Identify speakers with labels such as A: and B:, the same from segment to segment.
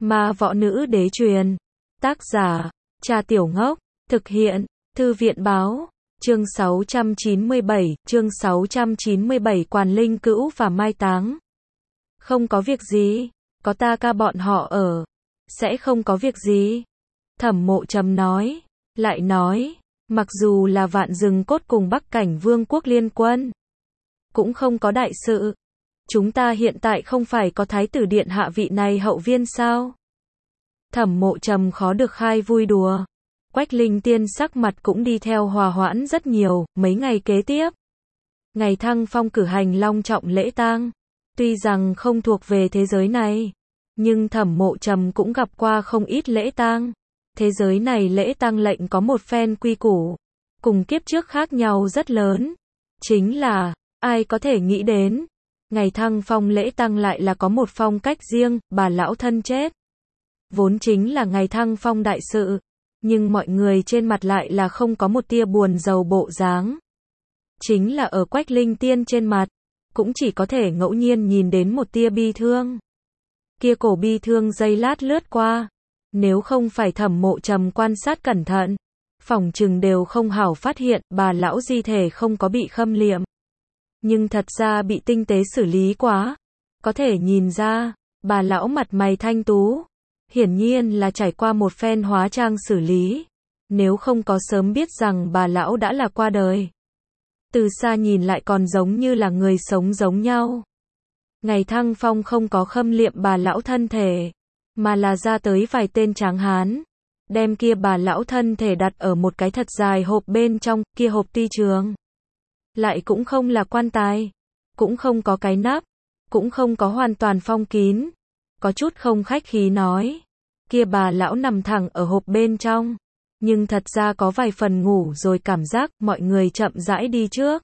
A: Ma võ nữ đế truyền. Tác giả, Trà Tiểu Ngốc. Thực hiện, Thư viện báo. Chương 697, Quản Linh Cữu và mai táng. Không có việc gì, có ta ca bọn họ ở. Sẽ không có việc gì. Thẩm Mộ Trầm nói. Lại nói, mặc dù là Vạn Rừng Cốt cùng Bắc Cảnh Vương quốc liên quân, cũng không có đại sự. Chúng ta hiện tại không phải có Thái tử điện hạ vị này hậu viên sao? Thẩm Mộ Trầm khó được khai vui đùa. Quách Linh Tiên sắc mặt cũng đi theo hòa hoãn rất nhiều. Mấy ngày kế tiếp, ngày Thăng Phong cử hành long trọng lễ tang. Tuy rằng không thuộc về thế giới này, nhưng Thẩm Mộ Trầm cũng gặp qua không ít lễ tang. Thế giới này lễ tang lệnh có một phen quy củ, cùng kiếp trước khác nhau rất lớn. Chính là, ai có thể nghĩ đến, ngày Thăng Phong lễ tang lại là có một phong cách riêng. Bà lão thân chết, vốn chính là ngày Thăng Phong đại sự, nhưng mọi người trên mặt lại là không có một tia buồn rầu bộ dáng. Chính là ở Quách Linh Tiên trên mặt, cũng chỉ có thể ngẫu nhiên nhìn đến một tia bi thương. Kia cổ bi thương giây lát lướt qua, nếu không phải Thẩm Mộ Trầm quan sát cẩn thận, phỏng chừng đều không hảo phát hiện bà lão di thể không có bị khâm liệm. Nhưng thật ra bị tinh tế xử lý quá. Có thể nhìn ra, bà lão mặt mày thanh tú, hiển nhiên là trải qua một phen hóa trang xử lý. Nếu không có sớm biết rằng bà lão đã là qua đời, từ xa nhìn lại còn giống như là người sống giống nhau. Ngày Thăng Phong không có khâm liệm bà lão thân thể, mà là ra tới vài tên tráng hán, đem kia bà lão thân thể đặt ở một cái thật dài hộp bên trong. Kia hộp ti trường, lại cũng không là quan tài, cũng không có cái nắp, cũng không có hoàn toàn phong kín. Có chút không khách khí nói, kia bà lão nằm thẳng ở hộp bên trong, nhưng thật ra có vài phần ngủ rồi cảm giác. Mọi người chậm rãi đi trước,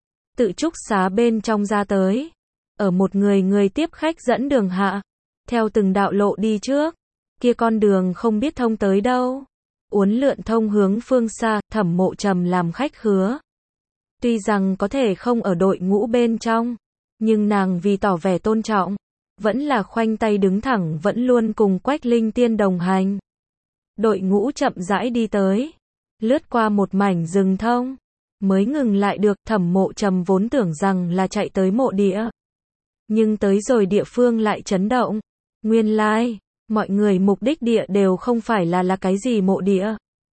A: tự trúc xá bên trong ra tới, ở một người tiếp khách dẫn đường hạ, theo từng đạo lộ đi trước. Kia con đường không biết thông tới đâu, uốn lượn thông hướng phương xa. Thẩm Mộ Trầm làm khách khứa, tuy rằng có thể không ở đội ngũ bên trong, nhưng nàng vì tỏ vẻ tôn trọng, vẫn là khoanh tay đứng thẳng, vẫn luôn cùng Quách Linh Tiên đồng hành. Đội ngũ chậm rãi đi tới, lướt qua một mảnh rừng thông, mới ngừng lại được. Thẩm Mộ Trầm vốn tưởng rằng là chạy tới mộ địa, nhưng tới rồi địa phương lại chấn động. Nguyên lai, mọi người mục đích địa đều không phải là cái gì mộ địa,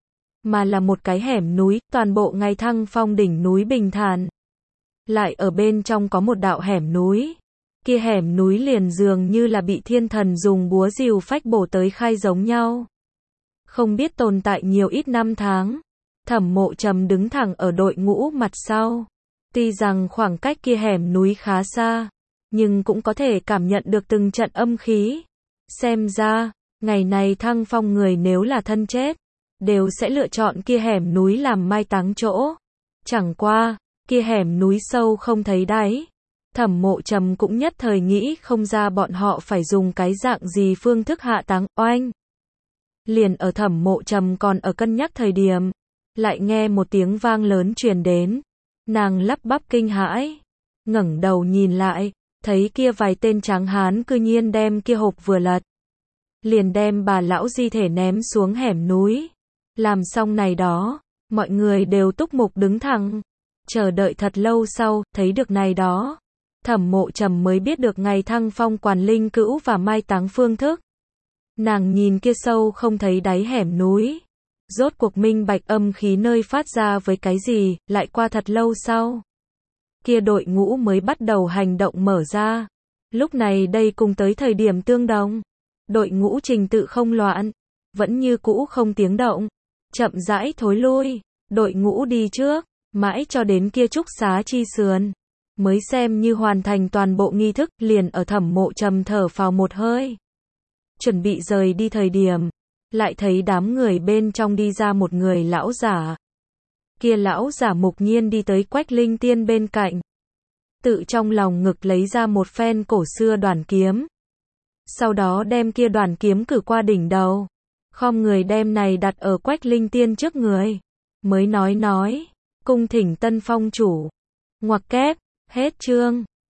A: mà là một cái hẻm núi. Toàn bộ ngày Thăng Phong đỉnh núi bình thản, lại ở bên trong có một đạo hẻm núi. Kia hẻm núi liền dường như là bị thiên thần dùng búa rìu phách bổ tới khai giống nhau. Không biết tồn tại nhiều ít năm tháng. Thẩm Mộ Trầm đứng thẳng ở đội ngũ mặt sau. Tuy rằng khoảng cách kia hẻm núi khá xa, nhưng cũng có thể cảm nhận được từng trận âm khí. Xem ra, ngày này Thăng Phong người nếu là thân chết, đều sẽ lựa chọn kia hẻm núi làm mai táng chỗ. Chẳng qua, kia hẻm núi sâu không thấy đáy. Thẩm Mộ Trầm cũng nhất thời nghĩ không ra bọn họ phải dùng cái dạng gì phương thức hạ táng. Oanh! Liền ở Thẩm Mộ Trầm còn ở cân nhắc thời điểm, lại nghe một tiếng vang lớn truyền đến. Nàng lắp bắp kinh hãi, ngẩng đầu nhìn lại, thấy kia vài tên tráng hán cư nhiên đem kia hộp vừa lật, liền đem bà lão di thể ném xuống hẻm núi. Làm xong này đó, mọi người đều túc mục đứng thẳng, chờ đợi thật lâu sau, thấy được này đó. Thẩm Mộ Trầm mới biết được ngày Thăng Phong Quản Linh Cữu và mai táng phương thức. Nàng nhìn kia sâu không thấy đáy hẻm núi, rốt cuộc minh bạch âm khí nơi phát ra với cái gì. Lại qua thật lâu sau, kia đội ngũ mới bắt đầu hành động mở ra. Lúc này đây cùng tới thời điểm tương đồng, đội ngũ trình tự không loạn, vẫn như cũ không tiếng động, chậm rãi thối lui. Đội ngũ đi trước, mãi cho đến kia trúc xá chi sườn, mới xem như hoàn thành toàn bộ nghi thức. Liền ở Thẩm Mộ Trầm thở phào một hơi, chuẩn bị rời đi thời điểm, lại thấy đám người bên trong đi ra một người lão giả. Kia lão giả mục nhiên đi tới Quách Linh Tiên bên cạnh, tự trong lòng ngực lấy ra một phen cổ xưa đoản kiếm, sau đó đem kia đoản kiếm cử qua đỉnh đầu, khom người đem này đặt ở Quách Linh Tiên trước người, mới nói, cung thỉnh Tân Phong chủ. Ngoặc kép, hết chương.